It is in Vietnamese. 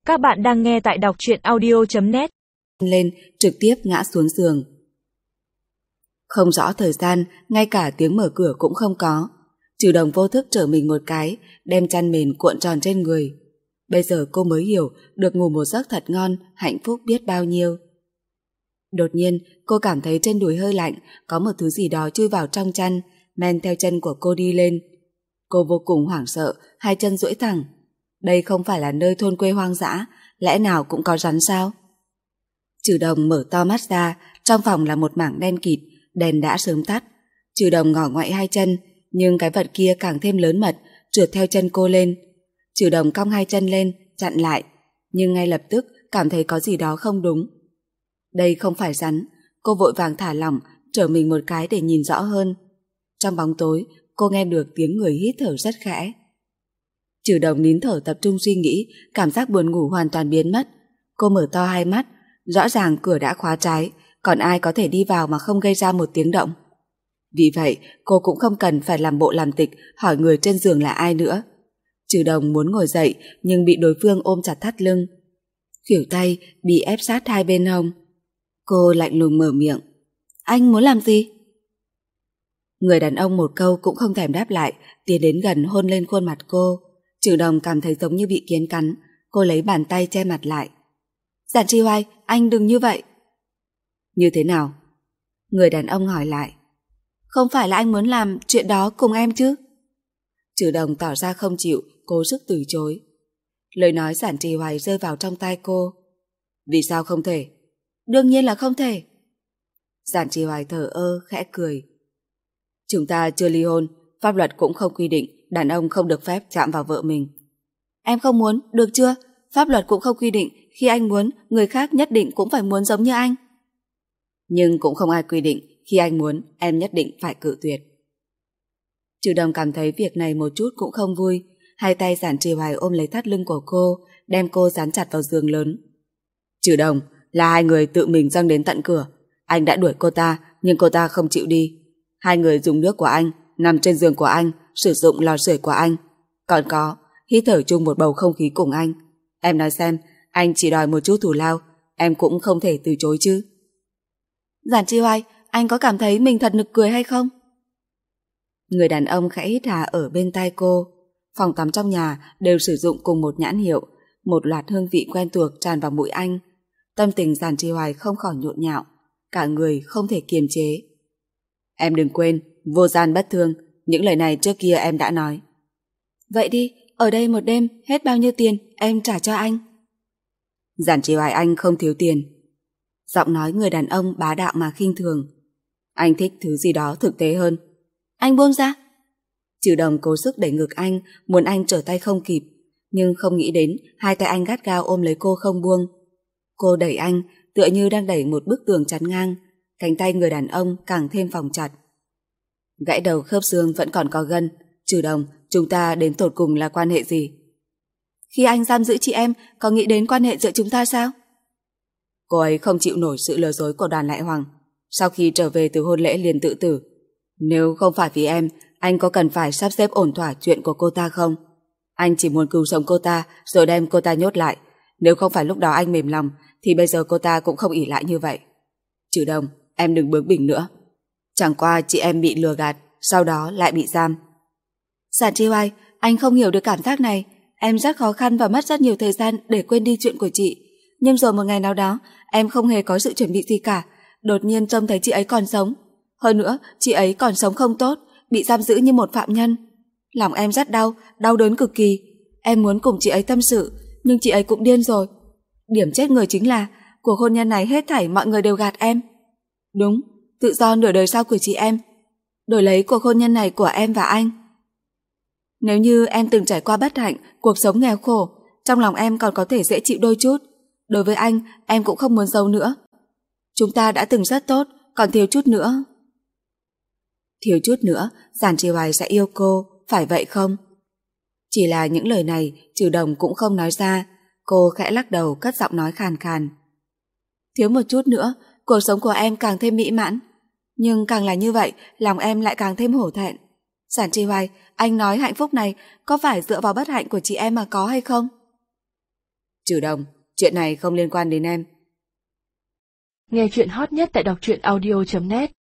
Các bạn đang nghe tại đọc truyện audio.net. Lên, trực tiếp ngã xuống giường. Không rõ thời gian, ngay cả tiếng mở cửa cũng không có. Trừ Đồng vô thức trở mình một cái, đem chăn mền cuộn tròn trên người. Bây giờ cô mới hiểu được ngủ một giấc thật ngon, hạnh phúc biết bao nhiêu. Đột nhiên, cô cảm thấy trên đùi hơi lạnh, có một thứ gì đó chui vào trong chăn, men theo chân của cô đi lên. Cô vô cùng hoảng sợ, hai chân duỗi thẳng. Đây không phải là nơi thôn quê hoang dã, lẽ nào cũng có rắn sao? Trừ Đồng mở to mắt ra, trong phòng là một mảng đen kịt, đèn đã sớm tắt. Trừ Đồng ngỏ ngoại hai chân, nhưng cái vật kia càng thêm lớn mật, trượt theo chân cô lên. Trừ Đồng cong hai chân lên, chặn lại, nhưng ngay lập tức cảm thấy có gì đó không đúng. Đây không phải rắn, cô vội vàng thả lỏng, trở mình một cái để nhìn rõ hơn. Trong bóng tối, cô nghe được tiếng người hít thở rất khẽ. Trừ Đồng nín thở tập trung suy nghĩ, cảm giác buồn ngủ hoàn toàn biến mất. Cô mở to hai mắt, rõ ràng cửa đã khóa trái, còn ai có thể đi vào mà không gây ra một tiếng động. Vì vậy, cô cũng không cần phải làm bộ làm tịch hỏi người trên giường là ai nữa. Trừ Đồng muốn ngồi dậy nhưng bị đối phương ôm chặt thắt lưng. Khuỷu tay bị ép sát hai bên hông. Cô lạnh lùng mở miệng. Anh muốn làm gì? Người đàn ông một câu cũng không thèm đáp lại, tiến đến gần hôn lên khuôn mặt cô. Trừ Đồng cảm thấy giống như bị kiến cắn. Cô lấy bàn tay che mặt lại. Giản Tri Hoài, anh đừng như vậy. Như thế nào? Người đàn ông hỏi lại. Không phải là anh muốn làm chuyện đó cùng em chứ? Trừ Đồng tỏ ra không chịu, cố sức từ chối. Lời nói Giản Trì Hoài rơi vào trong tai cô. Vì sao không thể? Đương nhiên là không thể. Giản Trì Hoài thở ơ, khẽ cười. Chúng ta chưa ly hôn, pháp luật cũng không quy định đàn ông không được phép chạm vào vợ mình. Em không muốn, được chưa? Pháp luật cũng không quy định khi anh muốn, người khác nhất định cũng phải muốn giống như anh. Nhưng cũng không ai quy định khi anh muốn, em nhất định phải cự tuyệt. Trừ Đồng cảm thấy việc này một chút cũng không vui. Hai tay Giản Trì Hoài ôm lấy thắt lưng của cô, đem cô dán chặt vào giường lớn. Trừ Đồng, là hai người tự mình dâng đến tận cửa. Anh đã đuổi cô ta, nhưng cô ta không chịu đi. Hai người dùng nước của anh, nằm trên giường của anh, sử dụng lò sưởi của anh. Còn có, hít thở chung một bầu không khí cùng anh. Em nói xem, anh chỉ đòi một chút thù lao, em cũng không thể từ chối chứ. Giản Tri Hoài, anh có cảm thấy mình thật nực cười hay không? Người đàn ông khẽ hít hà ở bên tai cô. Phòng tắm trong nhà đều sử dụng cùng một nhãn hiệu, một loạt hương vị quen thuộc tràn vào mũi anh. Tâm tình Giản Tri Hoài không khỏi nhộn nhạo, cả người không thể kiềm chế. Em đừng quên, vô gian bất thương, những lời này trước kia em đã nói. Vậy đi, ở đây một đêm, hết bao nhiêu tiền em trả cho anh. Giản Tri Hoài, anh không thiếu tiền. Giọng nói người đàn ông bá đạo mà khinh thường. Anh thích thứ gì đó thực tế hơn. Anh buông ra. Trừ Đồng cố sức đẩy ngực anh, muốn anh trở tay không kịp, nhưng không nghĩ đến hai tay anh gắt gao ôm lấy cô không buông. Cô đẩy anh, tựa như đang đẩy một bức tường chắn ngang. Cánh tay người đàn ông càng thêm vòng chặt. Gãy đầu khớp xương vẫn còn có gân. Trừ Đồng, chúng ta đến tột cùng là quan hệ gì? Khi anh giam giữ chị em, có nghĩ đến quan hệ giữa chúng ta sao? Cô ấy không chịu nổi sự lừa dối của Đoàn Lại Hoàng. Sau khi trở về từ hôn lễ liền tự tử. Nếu không phải vì em, anh có cần phải sắp xếp ổn thỏa chuyện của cô ta không? Anh chỉ muốn cứu sống cô ta rồi đem cô ta nhốt lại. Nếu không phải lúc đó anh mềm lòng thì bây giờ cô ta cũng không ỷ lại như vậy. Trừ Đồng, em đừng bướng bỉnh nữa. Chẳng qua chị em bị lừa gạt, sau đó lại bị giam. Giản Tri Hoài, anh không hiểu được cảm giác này. Em rất khó khăn và mất rất nhiều thời gian để quên đi chuyện của chị. Nhưng rồi một ngày nào đó, em không hề có sự chuẩn bị gì cả. Đột nhiên trông thấy chị ấy còn sống. Hơn nữa, chị ấy còn sống không tốt, bị giam giữ như một phạm nhân. Lòng em rất đau, đau đớn cực kỳ. Em muốn cùng chị ấy tâm sự, nhưng chị ấy cũng điên rồi. Điểm chết người chính là cuộc hôn nhân này hết thảy mọi người đều gạt em. Đúng, tự do nửa đời sau của chị em, đổi lấy cuộc hôn nhân này của em và anh. Nếu như em từng trải qua bất hạnh, cuộc sống nghèo khổ, trong lòng em còn có thể dễ chịu đôi chút. Đối với anh, em cũng không muốn giấu nữa. Chúng ta đã từng rất tốt, còn thiếu chút nữa. Thiếu chút nữa, Giản Tri Hoài sẽ yêu cô, phải vậy không? Chỉ là những lời này, Trừ Đồng cũng không nói ra. Cô khẽ lắc đầu, cất giọng nói khàn khàn. Thiếu một chút nữa, cuộc sống của em càng thêm mỹ mãn. Nhưng càng là như vậy, lòng em lại càng thêm hổ thẹn. Giản Tri Hoài, anh nói hạnh phúc này có phải dựa vào bất hạnh của chị em mà có hay không? Trừ Đồng, chuyện này không liên quan đến em. Nghe chuyện hot nhất tại đọc truyện audio.net